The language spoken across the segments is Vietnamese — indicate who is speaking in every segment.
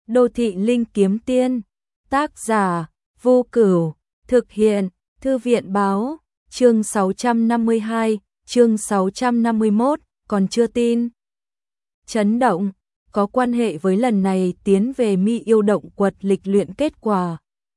Speaker 1: Đô thị linh kiếm tiên, tác giả, Vô Cửu, thực hiện, Thư viện báo, chương 652, chương 651, còn chưa tin. Chấn động, có quan hệ với lần này tiến về Mi Yêu Động Quật lịch luyện kết quả.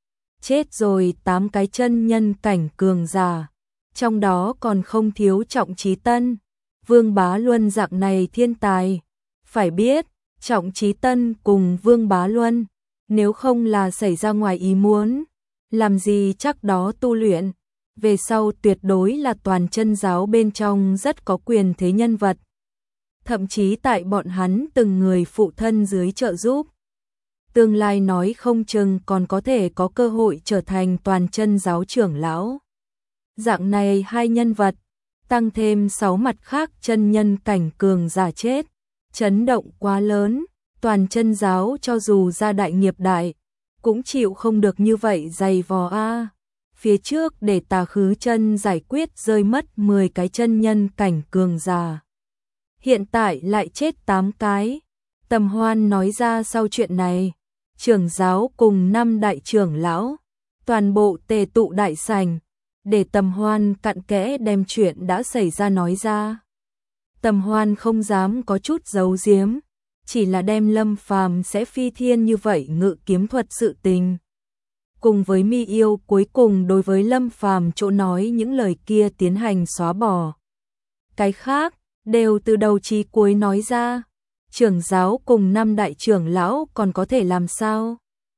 Speaker 1: Chết rồi 8 cái chân nhân cảnh cường giả, trong đó còn không thiếu Trọng Chí Tân, Vương Bá Luân dạng này thiên tài. Phải biết, Trọng Chí Tân cùng Vương Bá Luân, nếu không là xảy ra ngoài ý muốn, làm gì chắc đó tu luyện, về sau tuyệt đối là toàn chân giáo bên trong rất có quyền thế nhân vật. Thậm chí tại bọn hắn từng người phụ thân dưới trợ giúp, tương lai nói không chừng còn có thể có cơ hội trở thành toàn chân giáo trưởng lão. Dạng này hai nhân vật, tăng thêm 6 mặt khác chân nhân cảnh cường giả chết, chấn động quá lớn, toàn chân giáo cho dù ra đại nghiệp đại, cũng chịu không được như vậy dày vò a. Phía trước để Tà Khứ Chân giải quyết rơi mất 10 cái chân nhân cảnh cường giả, hiện tại lại chết 8 cái. Tầm Hoan nói ra sau chuyện này, trưởng giáo cùng 5 đại trưởng lão, toàn bộ tề tụ đại sảnh, để Tầm Hoan cặn kẽ đem chuyện đã xảy ra nói ra. Tầm Hoan không dám có chút giấu giếm, chỉ là đem Lâm Phàm sẽ phi thiên như vậy ngự kiếm thuật sự tình, cùng với Mi Yêu cuối cùng đối với Lâm Phàm chỗ nói những lời kia tiến hành xóa bỏ. Cái khác, đều từ đầu chí cuối nói ra, trưởng giáo cùng 5 đại trưởng lão còn có thể làm sao?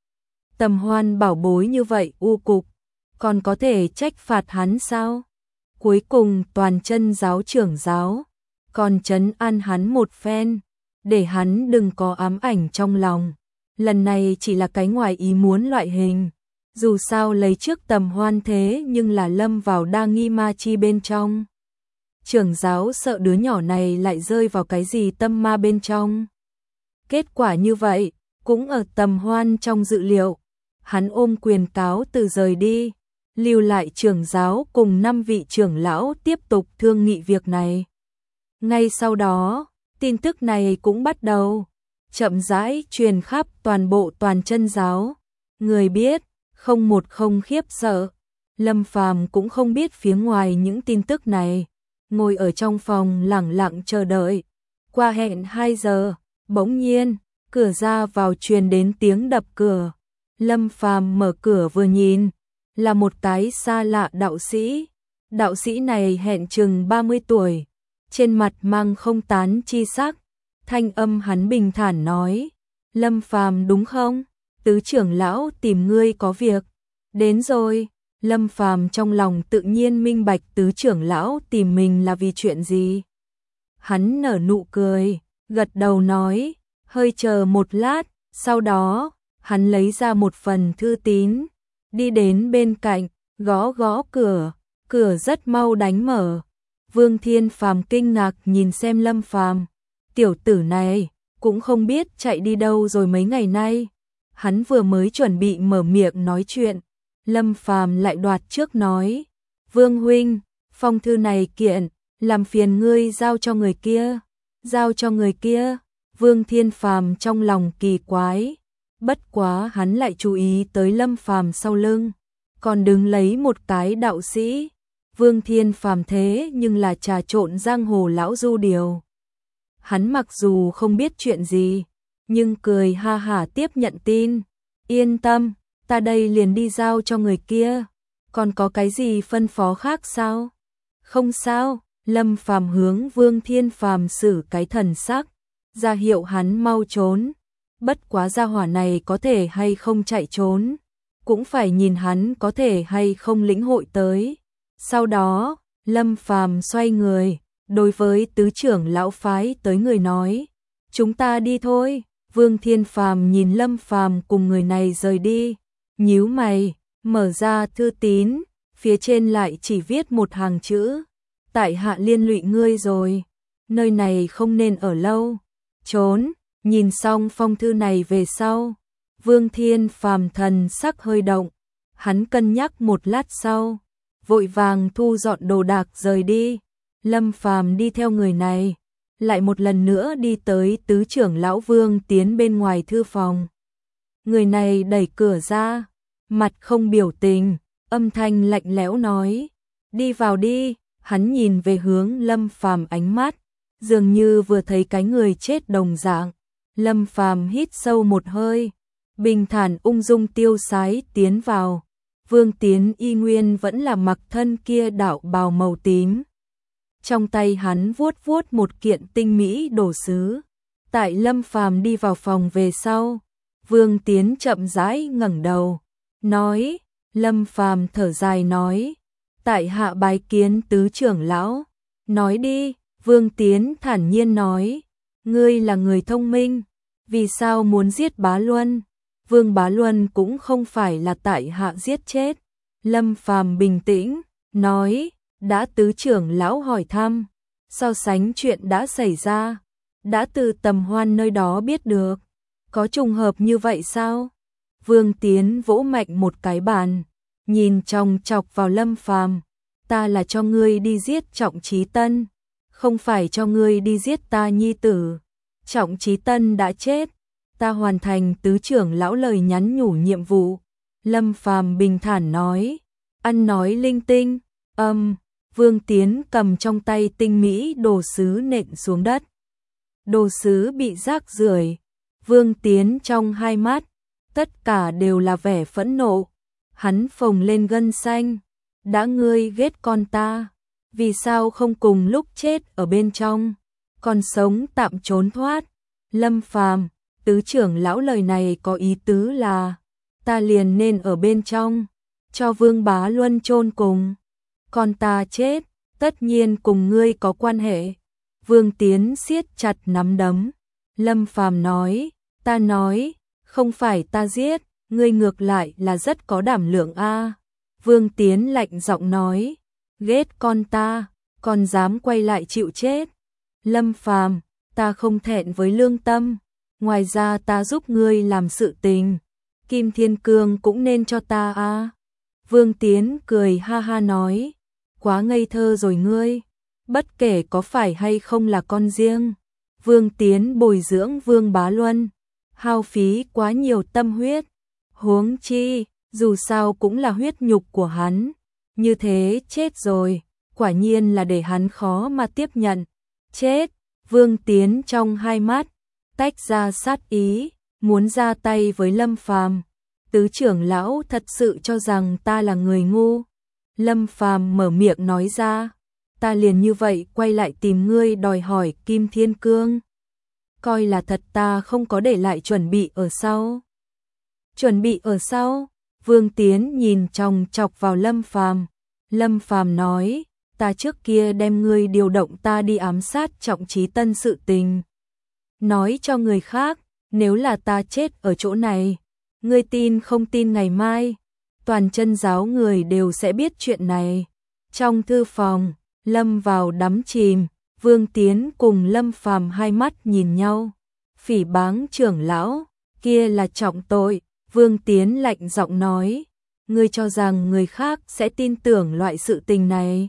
Speaker 1: Tầm Hoan bảo bối như vậy u cục, còn có thể trách phạt hắn sao? Cuối cùng toàn chân giáo trưởng giáo, còn trấn an hắn một phen, để hắn đừng có ám ảnh trong lòng. Lần này chỉ là cái ngoài ý muốn loại hình. Dù sao lấy trước Tầm Hoan thế nhưng là lâm vào đa nghi ma chi bên trong. Trưởng giáo sợ đứa nhỏ này lại rơi vào cái gì tâm ma bên trong. Kết quả như vậy, cũng ở Tầm Hoan trong dự liệu. Hắn ôm quyền cáo từ rời đi, lưu lại trưởng giáo cùng 5 vị trưởng lão tiếp tục thương nghị việc này. Ngay sau đó, tin tức này cũng bắt đầu chậm rãi truyền khắp toàn bộ toàn chân giáo. Người biết, không một không khiếp sợ. Lâm Phàm cũng không biết phía ngoài những tin tức này, ngồi ở trong phòng lẳng lặng chờ đợi. Qua hẹn 2 giờ, bỗng nhiên, cửa ra vào truyền đến tiếng đập cửa. Lâm Phàm mở cửa vừa nhìn, là một cái xa lạ đạo sĩ. Đạo sĩ này hẹn chừng 30 tuổi, trên mặt mang không tán chi sắc, thanh âm hắn bình thản nói: "Lâm Phàm đúng không? Tứ trưởng lão tìm ngươi có việc." "Đến rồi." Lâm Phàm trong lòng tự nhiên minh bạch tứ trưởng lão tìm mình là vì chuyện gì. Hắn nở nụ cười, gật đầu nói: "Hơi chờ một lát." Sau đó, hắn lấy ra một phần thư tín, đi đến bên cạnh, gõ gõ cửa, cửa rất mau đánh mở. Vương Thiên Phàm kinh ngạc nhìn xem Lâm Phàm, tiểu tử này cũng không biết chạy đi đâu rồi mấy ngày nay. Hắn vừa mới chuẩn bị mở miệng nói chuyện, Lâm Phàm lại đoạt trước nói: "Vương huynh, phong thư này kiện, làm phiền ngươi giao cho người kia." "Giao cho người kia?" Vương Thiên Phàm trong lòng kỳ quái, bất quá hắn lại chú ý tới Lâm Phàm sau lưng, còn đứng lấy một cái đạo sĩ. Vương Thiên Phàm thế nhưng là trà trộn giang hồ lão du điều. Hắn mặc dù không biết chuyện gì, nhưng cười ha hả tiếp nhận tin. "Yên tâm, ta đây liền đi giao cho người kia. Còn có cái gì phân phó khác sao?" "Không sao." Lâm Phàm hướng Vương Thiên Phàm xử cái thần sắc, ra hiệu hắn mau trốn. Bất quá gia hỏa này có thể hay không chạy trốn, cũng phải nhìn hắn có thể hay không lĩnh hội tới. Sau đó, Lâm Phàm xoay người, đối với tứ trưởng lão phái tới người nói: "Chúng ta đi thôi." Vương Thiên Phàm nhìn Lâm Phàm cùng người này rời đi, nhíu mày, mở ra thư tín, phía trên lại chỉ viết một hàng chữ: "Tại hạ liên lụy ngươi rồi, nơi này không nên ở lâu, trốn." Nhìn xong phong thư này về sau, Vương Thiên Phàm thần sắc hơi động, hắn cân nhắc một lát sau, vội vàng thu dọn đồ đạc rời đi. Lâm Phàm đi theo người này, lại một lần nữa đi tới tứ trưởng lão Vương Tiến bên ngoài thư phòng. Người này đẩy cửa ra, mặt không biểu tình, âm thanh lạnh lẽo nói, đi vào đi. Hắn nhìn về hướng Lâm Phàm, ánh mắt dường như vừa thấy cái người chết đồng dạng. Lâm Phàm hít sâu một hơi, bình thản ung dung tiêu sái tiến vào. Vương Tiến y nguyên vẫn là mặc thân kia đạo bào màu tím. Trong tay hắn vuốt vuốt một kiện tinh mỹ đồ sứ. Tại Lâm Phàm đi vào phòng về sau, Vương Tiến chậm rãi ngẩng đầu, nói, Lâm Phàm thở dài nói, tại hạ bái kiến tứ trưởng lão. Nói đi. Vương Tiến thản nhiên nói, ngươi là người thông minh, vì sao muốn giết Bá Luân? Vương Bá Luân cũng không phải là tại hạ giết chết. Lâm Phàm bình tĩnh, nói, đã tứ trưởng lão hỏi thăm, so sánh chuyện đã xảy ra, đã từ Tầm Hoan nơi đó biết được, có trùng hợp như vậy sao? Vương Tiến vỗ mạnh một cái bàn, nhìn chòng chọc vào Lâm Phàm, ta là cho ngươi đi giết Trọng Chí Tân, không phải cho ngươi đi giết ta nhi tử. Trọng Chí Tân đã chết, ta hoàn thành tứ trưởng lão lời nhắn nhủ nhiệm vụ. Lâm Phàm bình thản nói, ăn nói linh tinh. Vương Tiến cầm trong tay tinh mỹ đồ sứ nện xuống đất. Đồ sứ bị rác rưởi. Vương Tiến trong hai mắt, tất cả đều là vẻ phẫn nộ. Hắn phồng lên gân xanh, đã ngươi ghét con ta, vì sao không cùng lúc chết ở bên trong, còn sống tạm trốn thoát? Lâm Phàm, tứ trưởng lão lời này có ý tứ là, ta liền nên ở bên trong, cho Vương Bá Luân chôn cùng. Con ta chết, tất nhiên cùng ngươi có quan hệ. Vương Tiến siết chặt nắm đấm. Lâm Phàm nói, ta nói, không phải ta giết, ngươi ngược lại là rất có đảm lượng a. Vương Tiến lạnh giọng nói, ghét con ta, còn dám quay lại chịu chết. Lâm Phàm, ta không thẹn với lương tâm, ngoài ra ta giúp ngươi làm sự tình, Kim Thiên Cương cũng nên cho ta a. Vương Tiến cười ha ha nói, quá ngây thơ rồi ngươi, bất kể có phải hay không là con riêng, Vương Tiến bồi dưỡng Vương Bá Luân, hao phí quá nhiều tâm huyết, huống chi, dù sao cũng là huyết nhục của hắn, như thế chết rồi, quả nhiên là để hắn khó mà tiếp nhận. Chết. Vương Tiến trong hai mắt tách ra sát ý, muốn ra tay với Lâm Phàm. Tứ trưởng lão thật sự cho rằng ta là người ngu. Lâm Phàm mở miệng nói ra, ta liền như vậy quay lại tìm ngươi đòi hỏi Kim Thiên Cương. Coi là thật ta không có để lại chuẩn bị ở sau. Chuẩn bị ở sau? Vương Tiến nhìn chòng chọc vào Lâm Phàm. Lâm Phàm nói, ta trước kia đem ngươi điều động ta đi ám sát Trọng Chí Tân sự tình. Nói cho người khác, nếu là ta chết ở chỗ này, ngươi tin không tin ngày mai, toàn chân giáo người đều sẽ biết chuyện này. Trong thư phòng, Lâm vào đắm chìm, Vương Tiến cùng Lâm Phàm hai mắt nhìn nhau. Phỉ báng trưởng lão, kia là trọng tội. Vương Tiến lạnh giọng nói, ngươi cho rằng người khác sẽ tin tưởng loại sự tình này?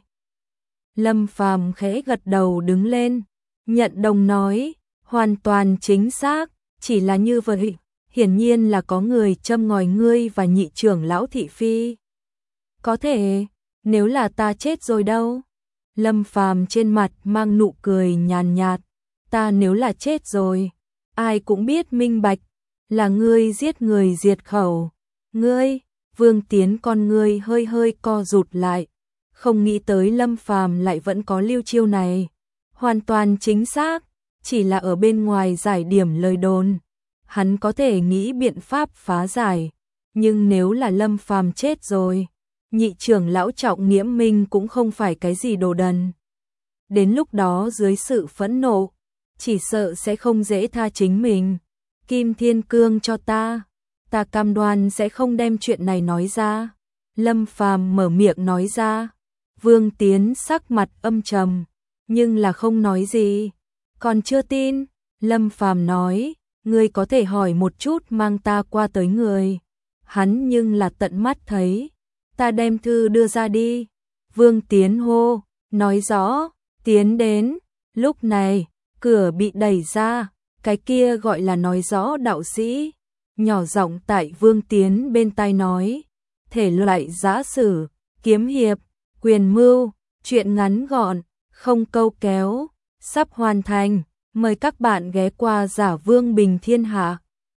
Speaker 1: Lâm Phàm khẽ gật đầu đứng lên, nhận đồng nói, hoàn toàn chính xác, chỉ là như vậy, hiển nhiên là có người châm ngòi ngươi và nhị trưởng lão thị phi. Có thể, nếu là ta chết rồi đâu? Lâm Phàm trên mặt mang nụ cười nhàn nhạt, ta nếu là chết rồi, ai cũng biết minh bạch, là ngươi giết người diệt khẩu. Ngươi? Vương Tiến con ngươi hơi hơi co rụt lại, không nghĩ tới Lâm Phàm lại vẫn có lưu chiêu này. Hoàn toàn chính xác, chỉ là ở bên ngoài giải điểm lời đồn, hắn có thể nghĩ biện pháp phá giải, nhưng nếu là Lâm Phàm chết rồi, nhị trưởng lão Trọng Nghiễm Minh cũng không phải cái gì đồ đần. Đến lúc đó dưới sự phẫn nộ, chỉ sợ sẽ không dễ tha chính mình. Kim Thiên Cương cho ta cam đoan sẽ không đem chuyện này nói ra. Lâm Phàm mở miệng nói ra. Vương Tiến sắc mặt âm trầm, nhưng là không nói gì. Còn chưa tin? Lâm Phàm nói, ngươi có thể hỏi một chút mang ta qua tới người. Hắn nhưng là tận mắt thấy. Ta đem thư đưa ra đi. Vương Tiến hô, nói rõ, tiến đến. Lúc này, cửa bị đẩy ra, cái kia gọi là nói rõ đạo sĩ. nhỏ giọng tại Vương Tiến bên tai nói, thể loại giã sử, kiếm hiệp, quyền mưu, truyện ngắn gọn, không câu kéo, sắp hoàn thành, mời các bạn ghé qua Giả Vương Bình Thiên Hạ.